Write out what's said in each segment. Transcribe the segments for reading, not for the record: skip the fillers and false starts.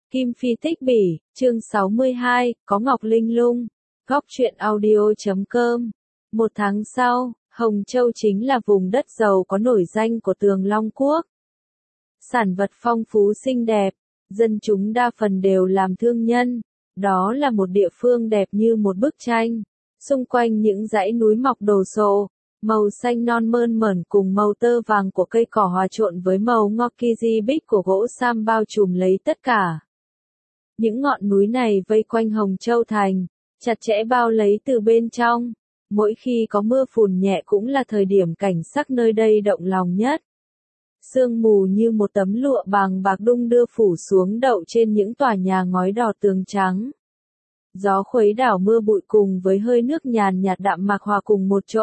Kim Phi Tích Bỉ, chương 62, có Ngọc Linh Lung, góc truyện audio.com. Một tháng sau, Hồng Châu chính là vùng đất giàu có nổi danh của Tường Long Quốc. Sản vật phong phú xinh đẹp, dân chúng đa phần đều làm thương nhân. Đó là một địa phương đẹp như một bức tranh. Xung quanh những dãy núi mọc đồ sộ, màu xanh non mơn mởn cùng màu tơ vàng của cây cỏ hòa trộn với màu ngọc kiji bích của gỗ sam bao trùm lấy tất cả. Những ngọn núi này vây quanh Hồng Châu Thành, chặt chẽ bao lấy từ bên trong. Mỗi khi có mưa phùn nhẹ cũng là thời điểm cảnh sắc nơi đây động lòng nhất. Sương mù như một tấm lụa bàng bạc đung đưa phủ xuống đậu trên những tòa nhà ngói đỏ tường trắng. Gió khuấy đảo mưa bụi cùng với hơi nước nhàn nhạt đạm mạc hòa cùng một chỗ.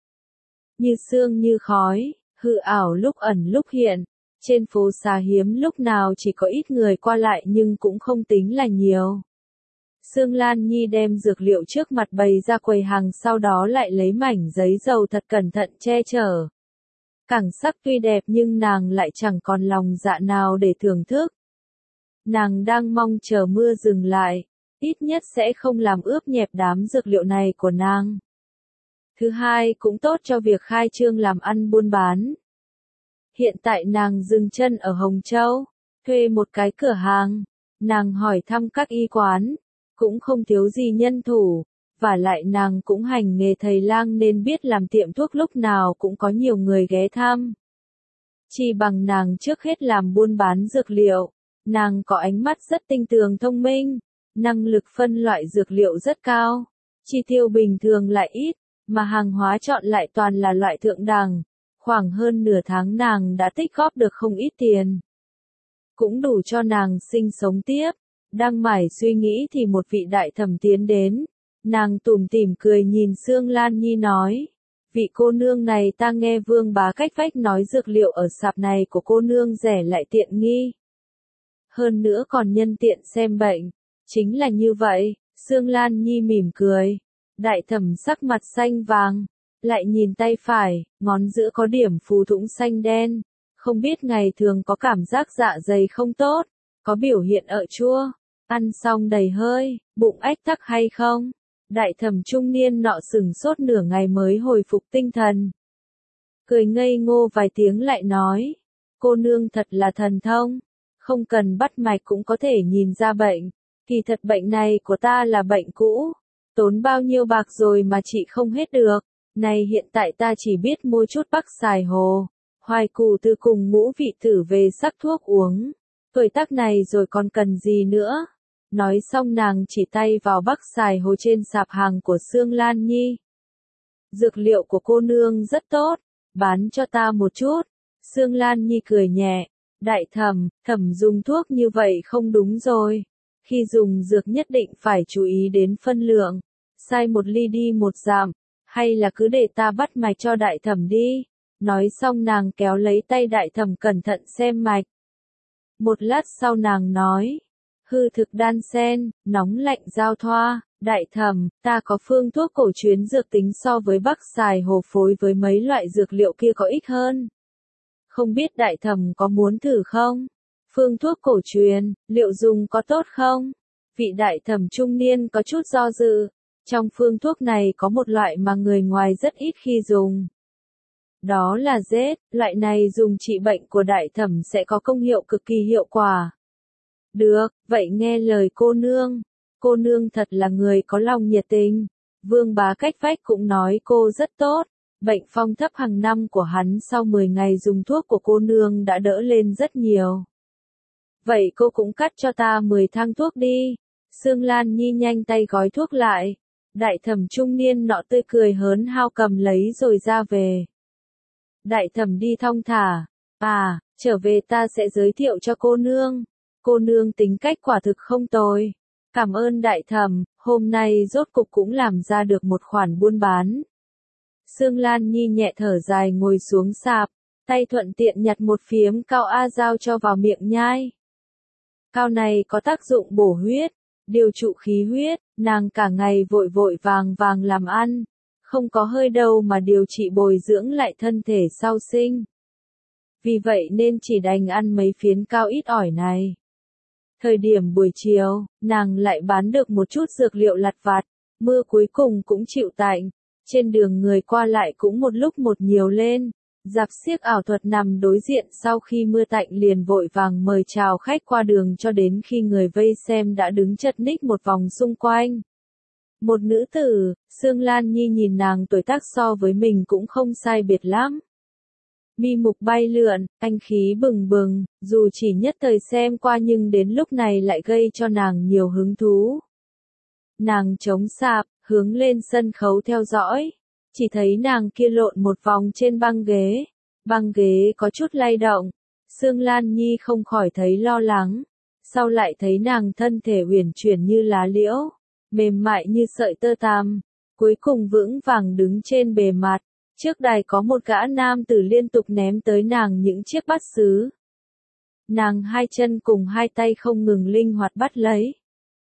Như sương như khói, hư ảo lúc ẩn lúc hiện. Trên phố xá hiếm lúc nào chỉ có ít người qua lại nhưng cũng không tính là nhiều. Sương Lan Nhi đem dược liệu trước mặt bày ra quầy hàng, sau đó lại lấy mảnh giấy dầu thật cẩn thận che chở. Cảnh sắc tuy đẹp nhưng nàng lại chẳng còn lòng dạ nào để thưởng thức. Nàng đang mong chờ mưa dừng lại, ít nhất sẽ không làm ướt nhẹp đám dược liệu này của nàng. Thứ hai, cũng tốt cho việc khai trương làm ăn buôn bán. Hiện tại nàng dừng chân ở Hồng Châu, thuê một cái cửa hàng. Nàng hỏi thăm các y quán, cũng không thiếu gì nhân thủ, và lại nàng cũng hành nghề thầy lang nên biết làm tiệm thuốc lúc nào cũng có nhiều người ghé thăm. Chỉ bằng nàng trước hết làm buôn bán dược liệu, nàng có ánh mắt rất tinh tường thông minh, năng lực phân loại dược liệu rất cao, chi tiêu bình thường lại ít, mà hàng hóa chọn lại toàn là loại thượng đẳng. Khoảng hơn nửa tháng nàng đã tích góp được không ít tiền. Cũng đủ cho nàng sinh sống tiếp. Đang mải suy nghĩ thì một vị đại thẩm tiến đến. Nàng tủm tỉm cười nhìn Sương Lan Nhi nói. Vị cô nương này ta nghe Vương Bá cách vách nói dược liệu ở sạp này của cô nương rẻ lại tiện nghi. Hơn nữa còn nhân tiện xem bệnh. Chính là như vậy, Sương Lan Nhi mỉm cười. Đại thẩm sắc mặt xanh vàng. Lại nhìn tay phải, ngón giữa có điểm phù thủng xanh đen. Không biết ngày thường có cảm giác dạ dày không tốt, có biểu hiện ợ chua, ăn xong đầy hơi, bụng ách tắc hay không? Đại thẩm trung niên nọ sửng sốt nửa ngày mới hồi phục tinh thần. Cười ngây ngô vài tiếng lại nói, cô nương thật là thần thông, không cần bắt mạch cũng có thể nhìn ra bệnh. Kỳ thật bệnh này của ta là bệnh cũ, tốn bao nhiêu bạc rồi mà chị không hết được. Này hiện tại ta chỉ biết mua chút Bắc Sài Hồ, Hoài Củ Từ cùng Ngũ Vị Tử về sắc thuốc uống. Tuổi tác này rồi còn cần gì nữa? Nói xong nàng chỉ tay vào Bắc Sài Hồ trên sạp hàng của Sương Lan Nhi. Dược liệu của cô nương rất tốt, bán cho ta một chút. Sương Lan Nhi cười nhẹ, đại thẩm dùng thuốc như vậy không đúng rồi. Khi dùng dược nhất định phải chú ý đến phân lượng, sai một ly đi một dặm. Hay là cứ để ta bắt mạch cho đại thẩm đi. Nói xong nàng kéo lấy tay đại thẩm cẩn thận xem mạch. Một lát sau nàng nói. Hư thực đan sen, nóng lạnh giao thoa. Đại thẩm, ta có phương thuốc cổ truyền dược tính so với Bắc Sài Hồ phối với mấy loại dược liệu kia có ích hơn. Không biết đại thẩm có muốn thử không? Phương thuốc cổ truyền, liệu dùng có tốt không? Vị đại thẩm trung niên có chút do dự. Trong phương thuốc này có một loại mà người ngoài rất ít khi dùng. Đó là rết, loại này dùng trị bệnh của đại thẩm sẽ có công hiệu cực kỳ hiệu quả. Được, vậy nghe lời cô nương thật là người có lòng nhiệt tình. Vương Bá cách vách cũng nói cô rất tốt, bệnh phong thấp hàng năm của hắn sau 10 ngày dùng thuốc của cô nương đã đỡ lên rất nhiều. Vậy cô cũng cắt cho ta 10 thang thuốc đi. Sương Lan Nhi nhanh tay gói thuốc lại. Đại thẩm trung niên nọ tươi cười hớn hao cầm lấy rồi ra về. Đại thẩm đi thong thả. Trở về ta sẽ giới thiệu cho cô nương. Cô nương tính cách quả thực không tồi. Cảm ơn đại thẩm, hôm nay rốt cục cũng làm ra được một khoản buôn bán. Sương Lan Nhi nhẹ thở dài ngồi xuống sạp, tay thuận tiện nhặt một phiếm cao A giao cho vào miệng nhai. Cao này có tác dụng bổ huyết, điều trụ khí huyết, nàng cả ngày vội vội vàng vàng làm ăn, không có hơi đâu mà điều trị bồi dưỡng lại thân thể sau sinh. Vì vậy nên chỉ đành ăn mấy phiến cao ít ỏi này. Thời điểm buổi chiều, nàng lại bán được một chút dược liệu lặt vặt, mưa cuối cùng cũng chịu tạnh. Trên đường người qua lại cũng một lúc một nhiều lên. Rạp xiếc ảo thuật nằm đối diện sau khi mưa tạnh liền vội vàng mời chào khách qua đường cho đến khi người vây xem đã đứng chật ních một vòng xung quanh. Một nữ tử, Sương Lan Nhi nhìn nàng tuổi tác so với mình cũng không sai biệt lắm. Mi mục bay lượn, anh khí bừng bừng, dù chỉ nhất thời xem qua nhưng đến lúc này lại gây cho nàng nhiều hứng thú. Nàng chống sạp, hướng lên sân khấu theo dõi. Chỉ thấy nàng kia lộn một vòng trên băng ghế có chút lay động. Sương Lan Nhi không khỏi thấy lo lắng. Sau lại thấy nàng thân thể uyển chuyển như lá liễu, mềm mại như sợi tơ tằm, cuối cùng vững vàng đứng trên bề mặt. Trước đài có một gã nam tử liên tục ném tới nàng những chiếc bát sứ. Nàng hai chân cùng hai tay không ngừng linh hoạt bắt lấy.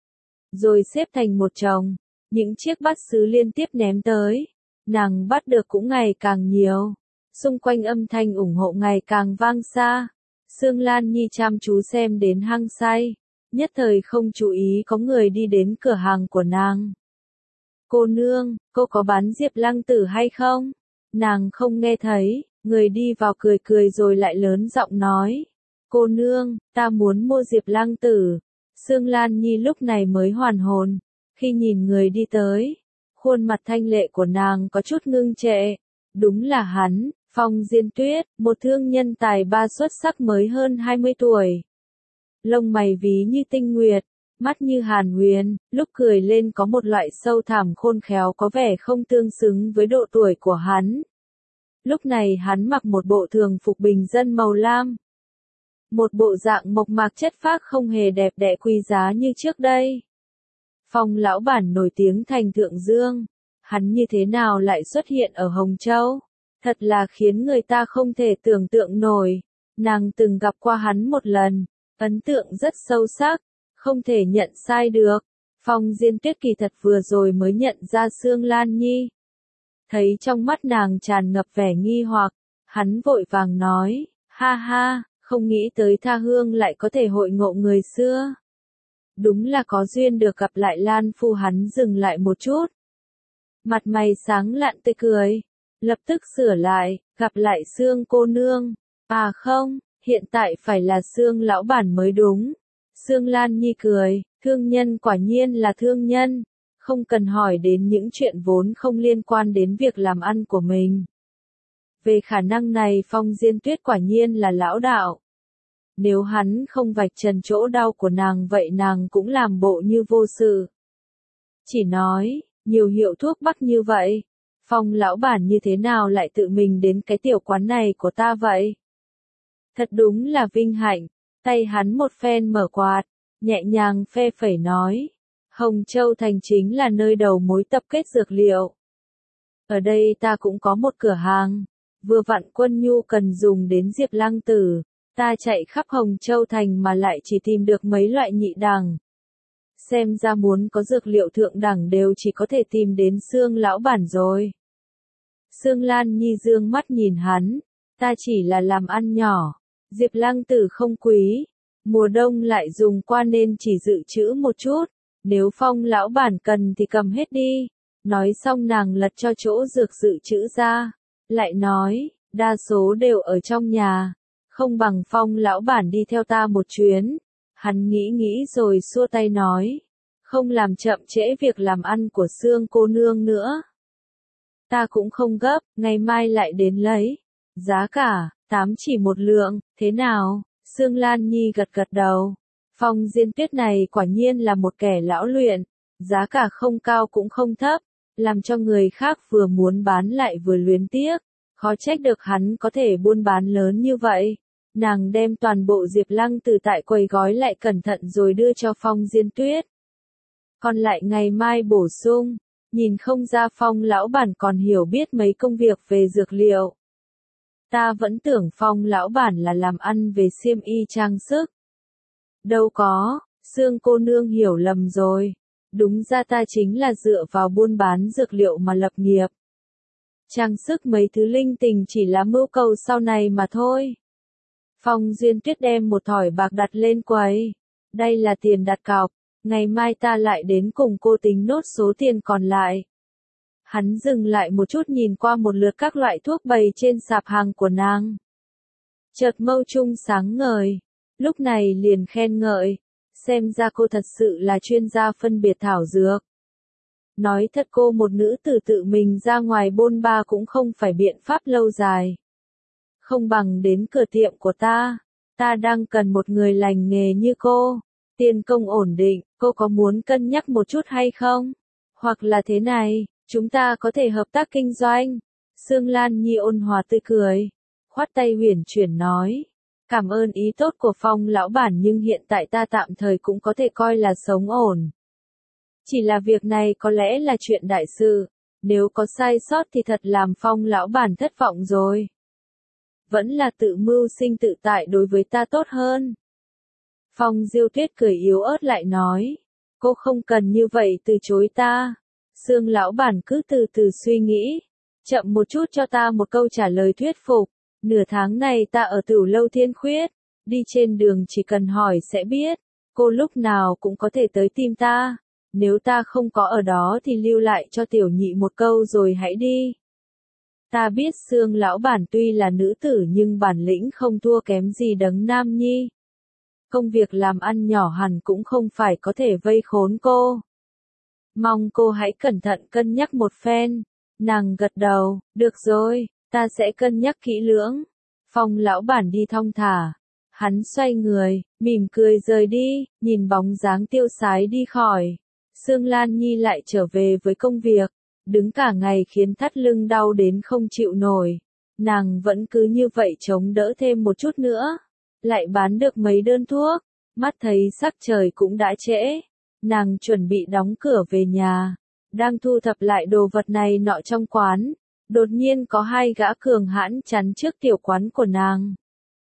Rồi xếp thành một chồng, những chiếc bát sứ liên tiếp ném tới. Nàng bắt được cũng ngày càng nhiều. Xung quanh âm thanh ủng hộ ngày càng vang xa. Sương Lan Nhi chăm chú xem đến hăng say. Nhất thời không chú ý có người đi đến cửa hàng của nàng. Cô nương, cô có bán Diệp Lăng Tử hay không? Nàng không nghe thấy, người đi vào cười cười rồi lại lớn giọng nói. Cô nương, ta muốn mua Diệp Lăng Tử. Sương Lan Nhi lúc này mới hoàn hồn. Khi nhìn người đi tới, khuôn mặt thanh lệ của nàng có chút ngưng trệ. Đúng là hắn, Phong Diên Tuyết, một thương nhân tài ba xuất sắc mới hơn 20 tuổi. Lông mày ví như tinh nguyệt, mắt như hàn huyền, lúc cười lên có một loại sâu thẳm khôn khéo có vẻ không tương xứng với độ tuổi của hắn. Lúc này hắn mặc một bộ thường phục bình dân màu lam. Một bộ dạng mộc mạc chất phác không hề đẹp đẽ quý giá như trước đây. Phong lão bản nổi tiếng thành Thượng Dương, hắn như thế nào lại xuất hiện ở Hồng Châu? Thật là khiến người ta không thể tưởng tượng nổi. Nàng từng gặp qua hắn một lần, ấn tượng rất sâu sắc, không thể nhận sai được. Phong Diên Tuyết kỳ thật vừa rồi mới nhận ra Sương Lan Nhi. Thấy trong mắt nàng tràn ngập vẻ nghi hoặc, hắn vội vàng nói, ha ha, không nghĩ tới tha hương lại có thể hội ngộ người xưa. Đúng là có duyên được gặp lại Lan Phu. Hắn dừng lại một chút. Mặt mày sáng lạn tươi cười, lập tức sửa lại, gặp lại Sương cô nương. À không, hiện tại phải là Sương lão bản mới đúng. Sương Lan Nhi cười, thương nhân quả nhiên là thương nhân, không cần hỏi đến những chuyện vốn không liên quan đến việc làm ăn của mình. Về khả năng này Phong Diên Tuyết quả nhiên là lão đạo. Nếu hắn không vạch trần chỗ đau của nàng vậy nàng cũng làm bộ như vô sự. Chỉ nói, nhiều hiệu thuốc bắc như vậy, Phong lão bản như thế nào lại tự mình đến cái tiểu quán này của ta vậy? Thật đúng là vinh hạnh. Tay hắn một phen mở quạt, nhẹ nhàng phe phẩy nói. Hồng Châu thành chính là nơi đầu mối tập kết dược liệu. Ở đây ta cũng có một cửa hàng. Vừa vặn Quân Nhu cần dùng đến Diệp Lăng Tử. Ta chạy khắp Hồng Châu thành mà lại chỉ tìm được mấy loại nhị đẳng. Xem ra muốn có dược liệu thượng đẳng đều chỉ có thể tìm đến Sương lão bản rồi. Sương Lan Nhi dương mắt nhìn hắn. Ta chỉ là làm ăn nhỏ. Diệp Lăng Tử không quý. Mùa đông lại dùng qua nên chỉ dự trữ một chút. Nếu Phong lão bản cần thì cầm hết đi. Nói xong nàng lật cho chỗ dược dự trữ ra. Lại nói, đa số đều ở trong nhà. Không bằng Phong lão bản đi theo ta một chuyến. Hắn nghĩ rồi xua tay nói. Không làm chậm trễ việc làm ăn của Sương cô nương nữa. Ta cũng không gấp, ngày mai lại đến lấy. Giá cả, 8 chỉ một lượng, thế nào? Sương Lan Nhi gật gật đầu. Phong Diên Tuyết này quả nhiên là một kẻ lão luyện. Giá cả không cao cũng không thấp. Làm cho người khác vừa muốn bán lại vừa luyến tiếc. Khó trách được hắn có thể buôn bán lớn như vậy. Nàng đem toàn bộ Diệp Lăng Tử tại quầy gói lại cẩn thận rồi đưa cho Phong Diên Tuyết. Còn lại ngày mai bổ sung. Nhìn không ra Phong lão bản còn hiểu biết mấy công việc về dược liệu. Ta vẫn tưởng Phong lão bản là làm ăn về xiêm y trang sức. Đâu có, Sương cô nương hiểu lầm rồi. Đúng ra ta chính là dựa vào buôn bán dược liệu mà lập nghiệp. Trang sức mấy thứ linh tinh chỉ là mưu cầu sau này mà thôi. Phong Duyên Tuyết đem một thỏi bạc đặt lên quầy. Đây là tiền đặt cọc, ngày mai ta lại đến cùng cô tính nốt số tiền còn lại. Hắn dừng lại một chút nhìn qua một lượt các loại thuốc bày trên sạp hàng của nàng. Chợt mâu trung sáng ngời, lúc này liền khen ngợi, xem ra cô thật sự là chuyên gia phân biệt thảo dược. Nói thật cô một nữ tử tự mình ra ngoài bôn ba cũng không phải biện pháp lâu dài. Không bằng đến cửa tiệm của ta đang cần một người lành nghề như cô, tiền công ổn định, cô có muốn cân nhắc một chút hay không? Hoặc là thế này, chúng ta có thể hợp tác kinh doanh. Sương Lan Nhi ôn hòa tươi cười, khoát tay huyền chuyển nói, cảm ơn ý tốt của Phong lão bản nhưng hiện tại ta tạm thời cũng có thể coi là sống ổn. Chỉ là việc này có lẽ là chuyện đại sự, nếu có sai sót thì thật làm Phong lão bản thất vọng rồi. Vẫn là tự mưu sinh tự tại đối với ta tốt hơn. Phong Diêu Tuyết cười yếu ớt lại nói, cô không cần như vậy từ chối ta. Sương lão bản cứ từ từ suy nghĩ, chậm một chút cho ta một câu trả lời thuyết phục. Nửa tháng này ta ở Tửu Lâu Thiên Khuyết, đi trên đường chỉ cần hỏi sẽ biết, cô lúc nào cũng có thể tới tìm ta. Nếu ta không có ở đó thì lưu lại cho tiểu nhị một câu rồi hãy đi. Ta biết Sương lão bản tuy là nữ tử nhưng bản lĩnh không thua kém gì Đấng Nam Nhi. Công việc làm ăn nhỏ hẳn cũng không phải có thể vây khốn cô. Mong cô hãy cẩn thận cân nhắc một phen. Nàng gật đầu, được rồi, ta sẽ cân nhắc kỹ lưỡng. Phong lão bản đi thong thả. Hắn xoay người, mỉm cười rời đi, nhìn bóng dáng tiêu sái đi khỏi. Sương Lan Nhi lại trở về với công việc, đứng cả ngày khiến thắt lưng đau đến không chịu nổi. Nàng vẫn cứ như vậy chống đỡ thêm một chút nữa, lại bán được mấy đơn thuốc, mắt thấy sắc trời cũng đã trễ. Nàng chuẩn bị đóng cửa về nhà, đang thu thập lại đồ vật này nọ trong quán, đột nhiên có hai gã cường hãn chắn trước tiểu quán của nàng.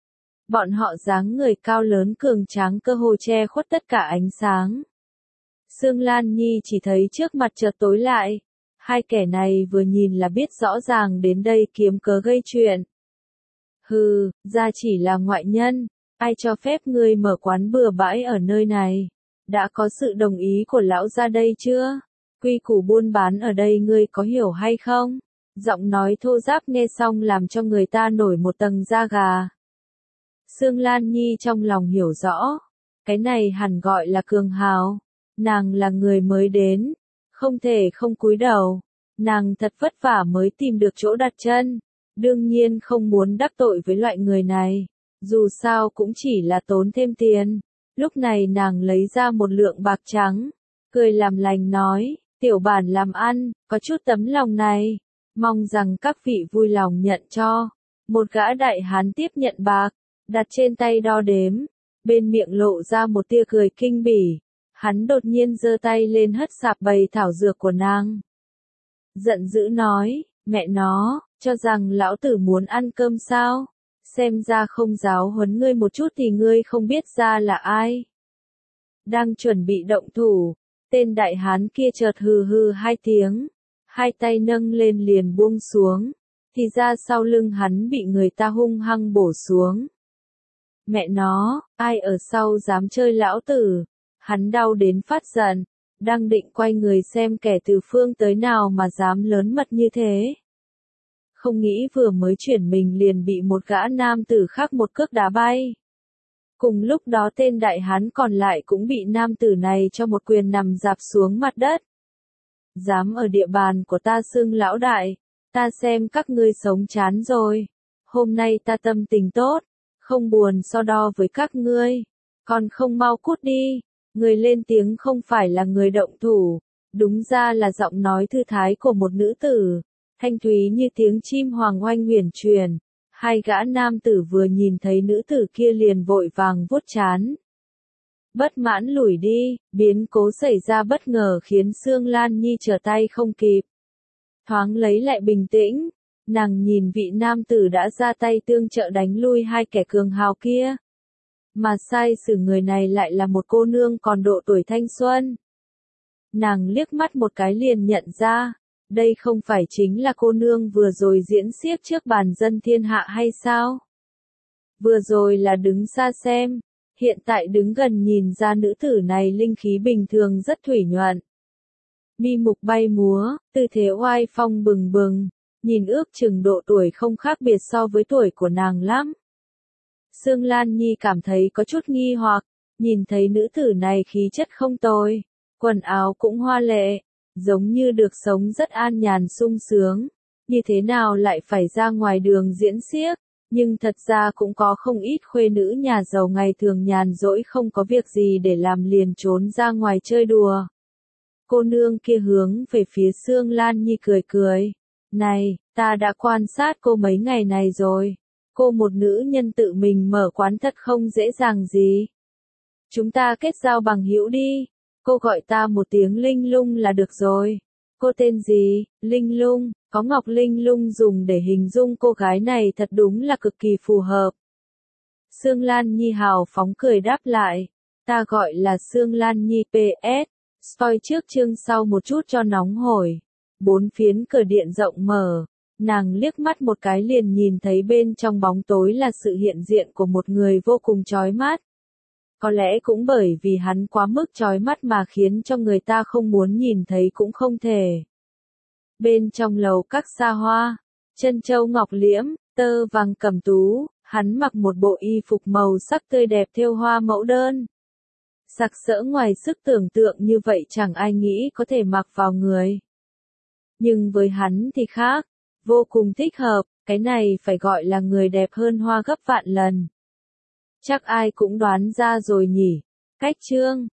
Bọn họ dáng người cao lớn cường tráng cơ hồ che khuất tất cả ánh sáng. Sương Lan Nhi chỉ thấy trước mặt chợt tối lại, hai kẻ này vừa nhìn là biết rõ ràng đến đây kiếm cớ gây chuyện. Hừ, ra chỉ là ngoại nhân, ai cho phép ngươi mở quán bừa bãi ở nơi này? Đã có sự đồng ý của lão gia đây chưa? Quy củ buôn bán ở đây ngươi có hiểu hay không? Giọng nói thô ráp nghe xong làm cho người ta nổi một tầng da gà. Sương Lan Nhi trong lòng hiểu rõ, cái này hẳn gọi là cường hào. Nàng là người mới đến, không thể không cúi đầu. Nàng thật vất vả mới tìm được chỗ đặt chân, đương nhiên không muốn đắc tội với loại người này, dù sao cũng chỉ là tốn thêm tiền. Lúc này nàng lấy ra một lượng bạc trắng, cười làm lành nói, tiểu bản làm ăn, có chút tấm lòng này, mong rằng các vị vui lòng nhận cho. Một gã đại hán tiếp nhận bạc, đặt trên tay đo đếm, bên miệng lộ ra một tia cười kinh bỉ. Hắn đột nhiên giơ tay lên hất sạp bày thảo dược của nàng. Giận dữ nói, mẹ nó, cho rằng lão tử muốn ăn cơm sao? Xem ra không giáo huấn ngươi một chút thì ngươi không biết ra là ai. Đang chuẩn bị động thủ, tên đại hán kia chợt hừ hừ hai tiếng, hai tay nâng lên liền buông xuống, thì ra sau lưng hắn bị người ta hung hăng bổ xuống. Mẹ nó, ai ở sau dám chơi lão tử? Hắn đau đến phát giận, đang định quay người xem kẻ từ phương tới nào mà dám lớn mật như thế. Không nghĩ vừa mới chuyển mình liền bị một gã nam tử khác một cước đá bay. Cùng lúc đó tên đại hán còn lại cũng bị nam tử này cho một quyền nằm rạp xuống mặt đất. Dám ở địa bàn của ta xưng lão đại, ta xem các ngươi sống chán rồi. Hôm nay ta tâm tình tốt, không buồn so đo với các ngươi, còn không mau cút đi. Người lên tiếng không phải là người động thủ, đúng ra là giọng nói thư thái của một nữ tử, thanh thúy như tiếng chim hoàng oanh huyền truyền. Hai gã nam tử vừa nhìn thấy nữ tử kia liền vội vàng vuốt trán. Bất mãn lùi đi, biến cố xảy ra bất ngờ khiến Sương Lan Nhi trở tay không kịp. Thoáng lấy lại bình tĩnh, nàng nhìn vị nam tử đã ra tay tương trợ đánh lui hai kẻ cường hào kia. Mà sai xử người này lại là một cô nương còn độ tuổi thanh xuân. Nàng liếc mắt một cái liền nhận ra, đây không phải chính là cô nương vừa rồi diễn xiếc trước bàn dân thiên hạ hay sao? Vừa rồi là đứng xa xem, Hiện tại đứng gần nhìn ra nữ tử này linh khí bình thường rất thủy nhuận. Mi mục bay múa, tư thế oai phong bừng bừng, nhìn ước chừng độ tuổi không khác biệt so với tuổi của nàng lắm. Sương Lan Nhi cảm thấy có chút nghi hoặc, nhìn thấy nữ tử này khí chất không tồi, quần áo cũng hoa lệ, giống như được sống rất an nhàn sung sướng, như thế nào lại phải ra ngoài đường diễn xiếc, nhưng thật ra cũng có không ít khuê nữ nhà giàu ngày thường nhàn rỗi không có việc gì để làm liền trốn ra ngoài chơi đùa. Cô nương kia hướng về phía Sương Lan Nhi cười cười, này, ta đã quan sát cô mấy ngày này rồi, cô một nữ nhân tự mình mở quán thật không dễ dàng gì. Chúng ta kết giao bằng hữu đi, cô gọi ta một tiếng Linh Lung là được rồi. Cô tên gì? Linh Lung, có ngọc linh lung dùng để hình dung cô gái này thật đúng là cực kỳ phù hợp. Sương Lan Nhi hào phóng cười đáp lại, ta gọi là Sương Lan Nhi PS, spoil trước chương sau một chút cho nóng hổi. 4 phiến cờ điện rộng mở, nàng liếc mắt một cái liền nhìn thấy bên trong bóng tối là sự hiện diện của một người vô cùng chói mắt. Có lẽ cũng bởi vì hắn quá mức chói mắt mà khiến cho người ta không muốn nhìn thấy cũng không thể. Bên trong lầu các xa hoa, chân châu ngọc liễm, tơ vàng cẩm tú, hắn mặc một bộ y phục màu sắc tươi đẹp thêu hoa mẫu đơn. Sặc sỡ ngoài sức tưởng tượng như vậy chẳng ai nghĩ có thể mặc vào người. Nhưng với hắn thì khác, vô cùng thích hợp, cái này phải gọi là người đẹp hơn hoa gấp vạn lần. Chắc ai cũng đoán ra rồi nhỉ. Cách chương